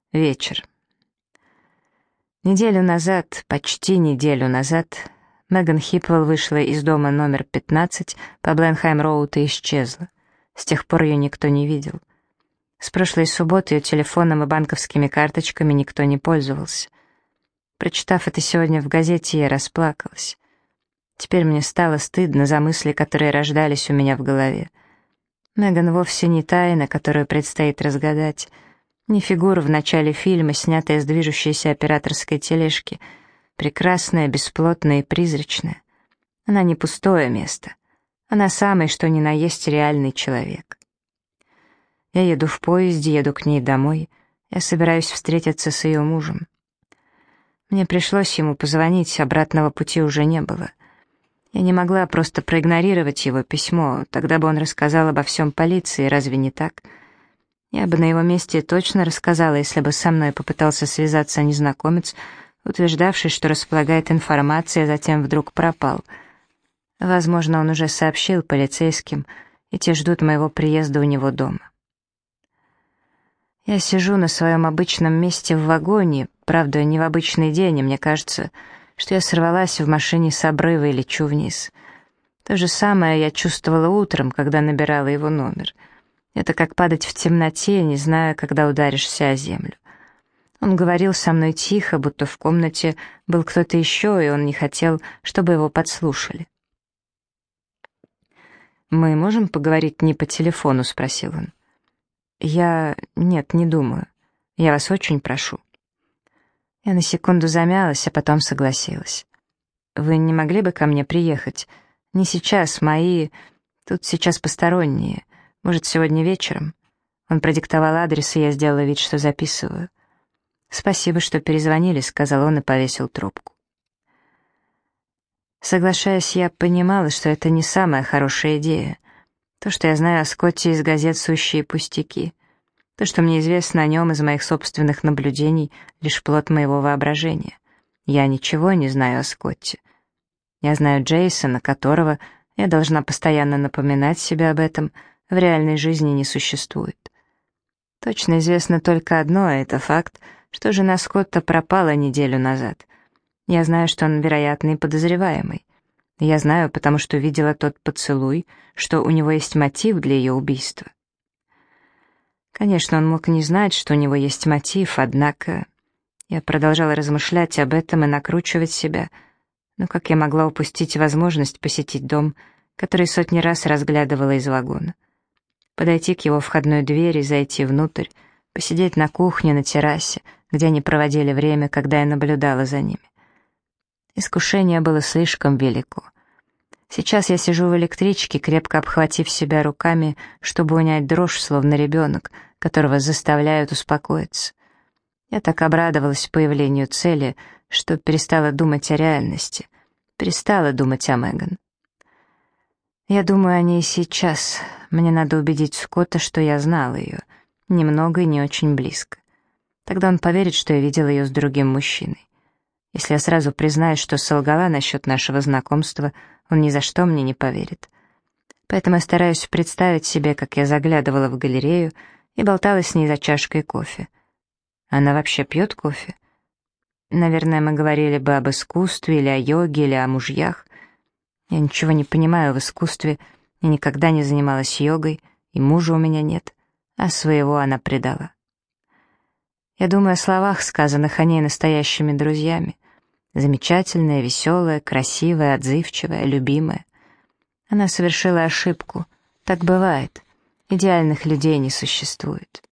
Вечер. Неделю назад, почти неделю назад, Меган Хипвелл вышла из дома номер 15 по Бленхайм-роуд и исчезла. С тех пор ее никто не видел. С прошлой субботы ее телефоном и банковскими карточками никто не пользовался. Прочитав это сегодня в газете, я расплакалась. Теперь мне стало стыдно за мысли, которые рождались у меня в голове. Меган вовсе не тайна, которую предстоит разгадать, не фигура в начале фильма, снятая с движущейся операторской тележки, прекрасная, бесплотная и призрачная. Она не пустое место. Она самый, что ни на есть, реальный человек. Я еду в поезде, еду к ней домой. Я собираюсь встретиться с ее мужем. Мне пришлось ему позвонить, обратного пути уже не было. Я не могла просто проигнорировать его письмо, тогда бы он рассказал обо всем полиции, разве не так? Я бы на его месте точно рассказала, если бы со мной попытался связаться незнакомец, утверждавший, что располагает информацией, а затем вдруг пропал. Возможно, он уже сообщил полицейским, и те ждут моего приезда у него дома. Я сижу на своем обычном месте в вагоне, правда, не в обычный день, и мне кажется, что я сорвалась в машине с обрыва и лечу вниз. То же самое я чувствовала утром, когда набирала его номер. Это как падать в темноте, не зная, когда ударишься о землю. Он говорил со мной тихо, будто в комнате был кто-то еще, и он не хотел, чтобы его подслушали. «Мы можем поговорить не по телефону?» — спросил он. Нет, не думаю. Я вас очень прошу». Я на секунду замялась, а потом согласилась. «Вы не могли бы ко мне приехать? Не сейчас, мои... Тут сейчас посторонние. Может, сегодня вечером?» Он продиктовал адрес, и я сделала вид, что записываю. «Спасибо, что перезвонили», — сказал он и повесил трубку. Соглашаясь, я понимала, что это не самая хорошая идея. То, что я знаю о Скотте из газет, сущие пустяки. То, что мне известно о нем из моих собственных наблюдений, лишь плод моего воображения. Я ничего не знаю о Скотте. Я знаю Джейсона, которого, я должна постоянно напоминать себе об этом, в реальной жизни не существует. Точно известно только одно, это факт, что жена Скотта пропала неделю назад. Я знаю, что он вероятный подозреваемый. Я знаю, потому что видела тот поцелуй, что у него есть мотив для ее убийства. Конечно, он мог не знать, что у него есть мотив, однако... Я продолжала размышлять об этом и накручивать себя, но как я могла упустить возможность посетить дом, который сотни раз разглядывала из вагона? Подойти к его входной двери, зайти внутрь, посидеть на кухне, на террасе, где они проводили время, когда я наблюдала за ними. Искушение было слишком велико. Сейчас я сижу в электричке, крепко обхватив себя руками, чтобы унять дрожь, словно ребенок, которого заставляют успокоиться. Я так обрадовалась появлению цели, что перестала думать о реальности, перестала думать о Меган. Я думаю о ней сейчас. Мне надо убедить Скотта, что я знала ее, немного и не очень близко. Тогда он поверит, что я видела ее с другим мужчиной. Если я сразу признаюсь, что солгала насчет нашего знакомства, он ни за что мне не поверит. Поэтому я стараюсь представить себе, как я заглядывала в галерею и болтала с ней за чашкой кофе. Она вообще пьет кофе? Наверное, мы говорили бы об искусстве, или о йоге, или о мужьях. Я ничего не понимаю в искусстве, и никогда не занималась йогой, и мужа у меня нет, а своего она предала. Я думаю о словах, сказанных о ней настоящими друзьями. Замечательная, веселая, красивая, отзывчивая, любимая. Она совершила ошибку. Так бывает. Идеальных людей не существует.